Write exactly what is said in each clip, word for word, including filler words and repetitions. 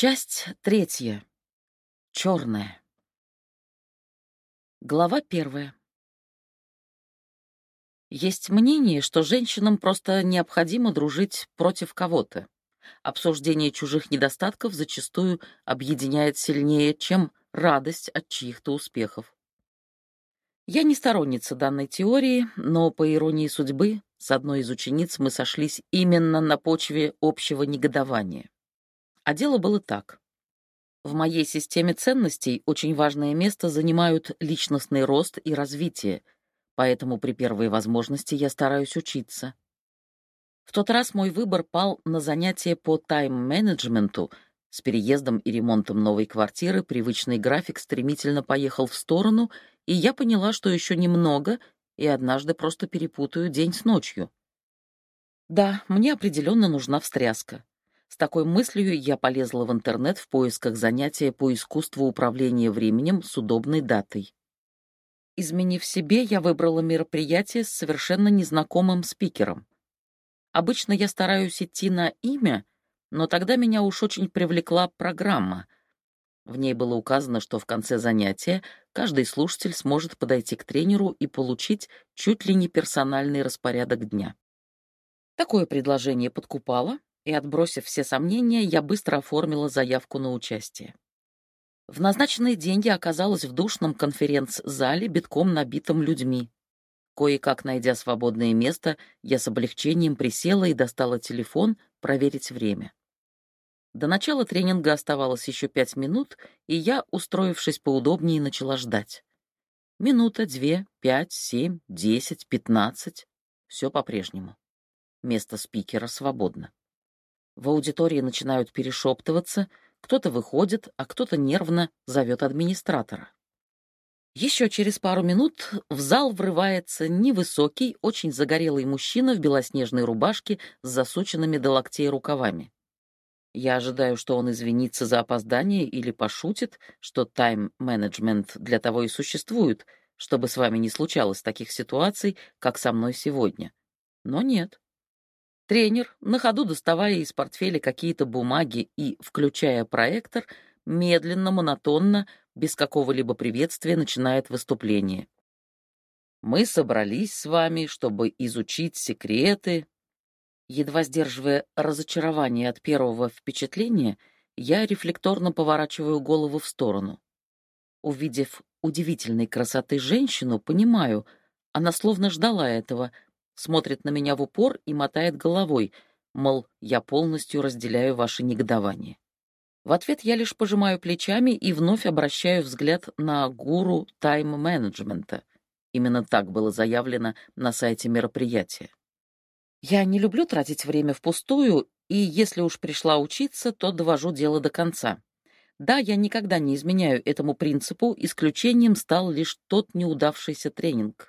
Часть третья. Черная. Глава первая. Есть мнение, что женщинам просто необходимо дружить против кого-то. Обсуждение чужих недостатков зачастую объединяет сильнее, чем радость от чьих-то успехов. Я не сторонница данной теории, но, по иронии судьбы, с одной из учениц мы сошлись именно на почве общего негодования. А дело было так. В моей системе ценностей очень важное место занимают личностный рост и развитие, поэтому при первой возможности я стараюсь учиться. В тот раз мой выбор пал на занятие по тайм-менеджменту. С переездом и ремонтом новой квартиры привычный график стремительно поехал в сторону, и я поняла, что еще немного, и однажды просто перепутаю день с ночью. Да, мне определенно нужна встряска. С такой мыслью я полезла в интернет в поисках занятия по искусству управления временем с удобной датой. Изменив себе, я выбрала мероприятие с совершенно незнакомым спикером. Обычно я стараюсь идти на имя, но тогда меня уж очень привлекла программа. В ней было указано, что в конце занятия каждый слушатель сможет подойти к тренеру и получить чуть ли не персональный распорядок дня. Такое предложение подкупало, и, отбросив все сомнения, я быстро оформила заявку на участие. В назначенный день я оказалась в душном конференц-зале, битком набитым людьми. Кое-как найдя свободное место, я с облегчением присела и достала телефон проверить время. До начала тренинга оставалось еще пять минут, и я, устроившись поудобнее, начала ждать. Минута, две, пять, семь, десять, пятнадцать. Все по-прежнему. Место спикера свободно. В аудитории начинают перешептываться, кто-то выходит, а кто-то нервно зовет администратора. Еще через пару минут в зал врывается невысокий, очень загорелый мужчина в белоснежной рубашке с засученными до локтей рукавами. Я ожидаю, что он извинится за опоздание или пошутит, что тайм-менеджмент для того и существует, чтобы с вами не случалось таких ситуаций, как со мной сегодня. Но нет. Тренер, на ходу доставая из портфеля какие-то бумаги и, включая проектор, медленно, монотонно, без какого-либо приветствия начинает выступление. «Мы собрались с вами, чтобы изучить секреты». Едва сдерживая разочарование от первого впечатления, я рефлекторно поворачиваю голову в сторону. Увидев удивительной красоты женщину, понимаю, она словно ждала этого, смотрит на меня в упор и мотает головой, мол, я полностью разделяю ваше негодование. В ответ я лишь пожимаю плечами и вновь обращаю взгляд на гуру тайм-менеджмента. Именно так было заявлено на сайте мероприятия. Я не люблю тратить время впустую, и если уж пришла учиться, то довожу дело до конца. Да, я никогда не изменяю этому принципу, исключением стал лишь тот неудавшийся тренинг.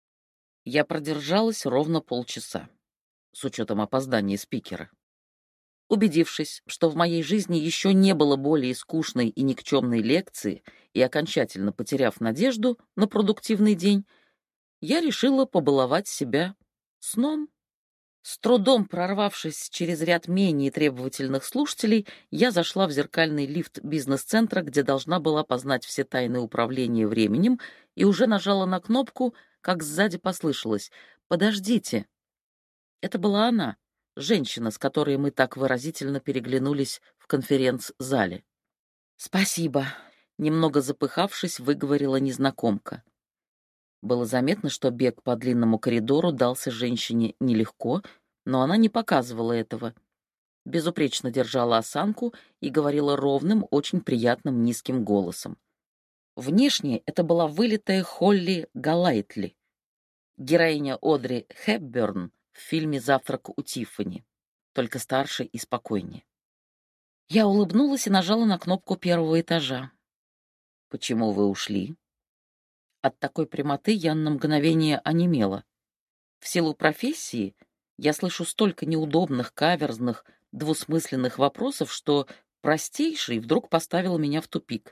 Я продержалась ровно полчаса, с учетом опоздания спикера. Убедившись, что в моей жизни еще не было более скучной и никчемной лекции, и окончательно потеряв надежду на продуктивный день, я решила побаловать себя сном. С трудом прорвавшись через ряд менее требовательных слушателей, я зашла в зеркальный лифт бизнес-центра, где должна была познать все тайны управления временем, и уже нажала на кнопку, как сзади послышалось: «Подождите». Это была она, женщина, с которой мы так выразительно переглянулись в конференц-зале. «Спасибо», — немного запыхавшись, выговорила незнакомка. Было заметно, что бег по длинному коридору дался женщине нелегко, но она не показывала этого. Безупречно держала осанку и говорила ровным, очень приятным низким голосом. Внешне это была вылитая Холли Голлайтли, героиня Одри Хепберн в фильме «Завтрак у Тиффани», только старше и спокойнее. Я улыбнулась и нажала на кнопку первого этажа. «Почему вы ушли?» От такой прямоты я на мгновение онемела. В силу профессии я слышу столько неудобных, каверзных, двусмысленных вопросов, что простейший вдруг поставил меня в тупик.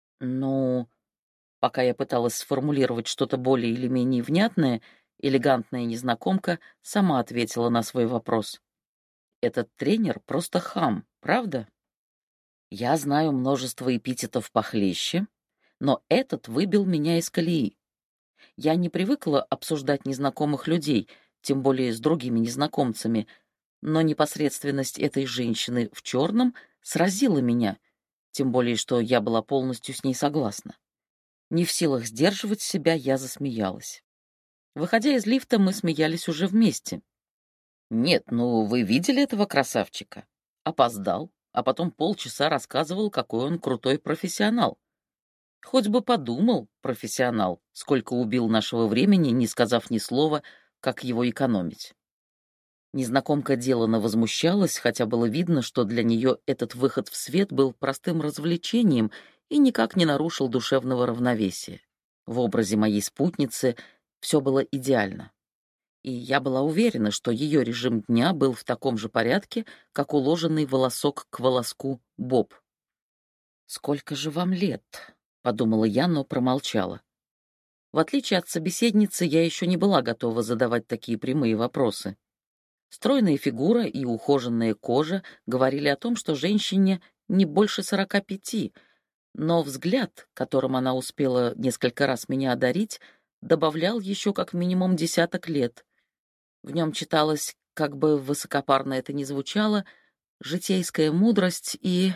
Ну, пока я пыталась сформулировать что-то более или менее внятное, элегантная незнакомка сама ответила на свой вопрос. «Этот тренер просто хам, правда?» Я знаю множество эпитетов похлеще, но этот выбил меня из колеи. Я не привыкла обсуждать незнакомых людей, тем более с другими незнакомцами, но непосредственность этой женщины в черном сразила меня, тем более что я была полностью с ней согласна. Не в силах сдерживать себя, я засмеялась. Выходя из лифта, мы смеялись уже вместе. «Нет, ну вы видели этого красавчика? Опоздал, а потом полчаса рассказывал, какой он крутой профессионал. Хоть бы подумал, профессионал, сколько убил нашего времени, не сказав ни слова, как его экономить». Незнакомка делано возмущалась, хотя было видно, что для нее этот выход в свет был простым развлечением и никак не нарушил душевного равновесия. В образе моей спутницы все было идеально. И я была уверена, что ее режим дня был в таком же порядке, как уложенный волосок к волоску Боб. «Сколько же вам лет?» — подумала я, но промолчала. В отличие от собеседницы, я еще не была готова задавать такие прямые вопросы. Стройная фигура и ухоженная кожа говорили о том, что женщине не больше сорока пяти, но взгляд, которым она успела несколько раз меня одарить, добавлял еще как минимум десяток лет. В нем читалось, как бы высокопарно это ни звучало, житейская мудрость, и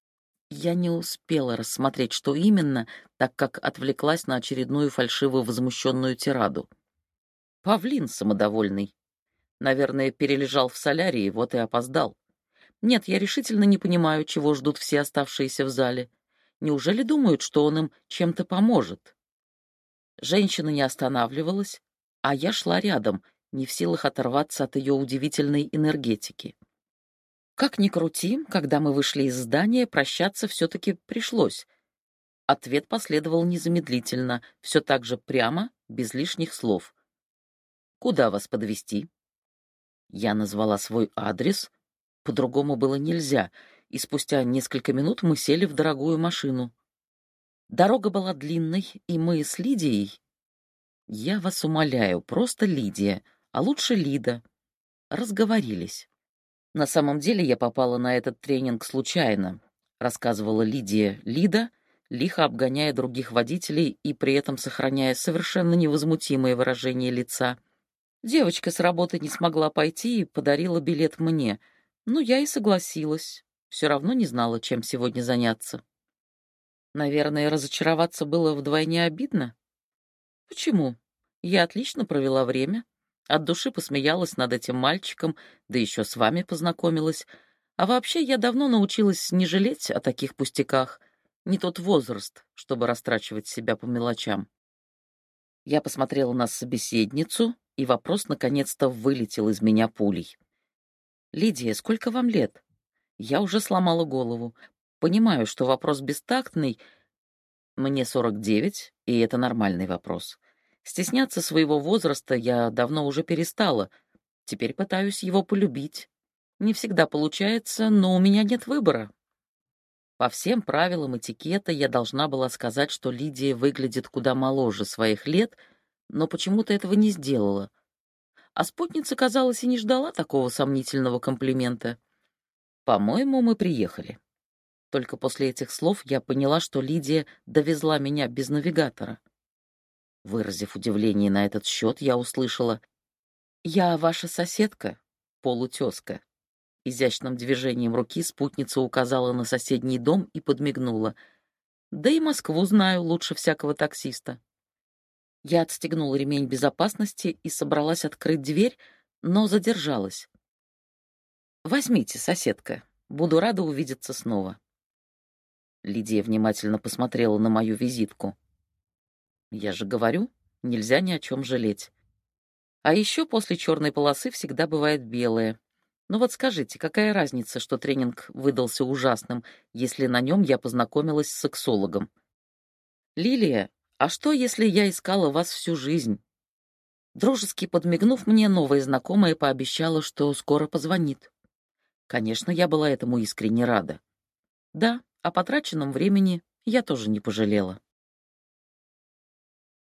я не успела рассмотреть, что именно, так как отвлеклась на очередную фальшиво возмущенную тираду. Павлин самодовольный. Наверное, перележал в солярии, вот и опоздал. Нет, я решительно не понимаю, чего ждут все оставшиеся в зале. Неужели думают, что он им чем-то поможет? Женщина не останавливалась, а я шла рядом, не в силах оторваться от ее удивительной энергетики. Как ни крути, когда мы вышли из здания, прощаться все-таки пришлось. Ответ последовал незамедлительно, все так же прямо, без лишних слов. «Куда вас подвезти?» Я назвала свой адрес, по-другому было нельзя, и спустя несколько минут мы сели в дорогую машину. Дорога была длинной, и мы с Лидией... Я вас умоляю, просто Лидия, а лучше Лида. Разговорились. На самом деле я попала на этот тренинг случайно, рассказывала Лидия Лида, лихо обгоняя других водителей и при этом сохраняя совершенно невозмутимое выражение лица. Девочка с работы не смогла пойти и подарила билет мне. Ну, я и согласилась. Все равно не знала, чем сегодня заняться. Наверное, разочароваться было вдвойне обидно. Почему? Я отлично провела время. От души посмеялась над этим мальчиком, да еще с вами познакомилась. А вообще, я давно научилась не жалеть о таких пустяках. Не тот возраст, чтобы растрачивать себя по мелочам. Я посмотрела на собеседницу, и вопрос наконец-то вылетел из меня пулей. «Лидия, сколько вам лет?» Я уже сломала голову. Понимаю, что вопрос бестактный. Мне сорок девять, и это нормальный вопрос. Стесняться своего возраста я давно уже перестала. Теперь пытаюсь его полюбить. Не всегда получается, но у меня нет выбора. По всем правилам этикета я должна была сказать, что Лидия выглядит куда моложе своих лет, но почему-то этого не сделала. А спутница, казалось, и не ждала такого сомнительного комплимента. «По-моему, мы приехали». Только после этих слов я поняла, что Лидия довезла меня без навигатора. Выразив удивление на этот счет, я услышала: «Я ваша соседка, полутезка». Изящным движением руки спутница указала на соседний дом и подмигнула. «Да и Москву знаю лучше всякого таксиста». Я отстегнула ремень безопасности и собралась открыть дверь, но задержалась. «Возьмите, соседка. Буду рада увидеться снова». Лидия внимательно посмотрела на мою визитку. «Я же говорю, нельзя ни о чем жалеть. А еще после черной полосы всегда бывает белая. Ну вот скажите, какая разница, что тренинг выдался ужасным, если на нем я познакомилась с сексологом? Лилия, а что, если я искала вас всю жизнь?» Дружески подмигнув мне, новая знакомая пообещала, что скоро позвонит. Конечно, я была этому искренне рада. Да, о потраченном времени я тоже не пожалела.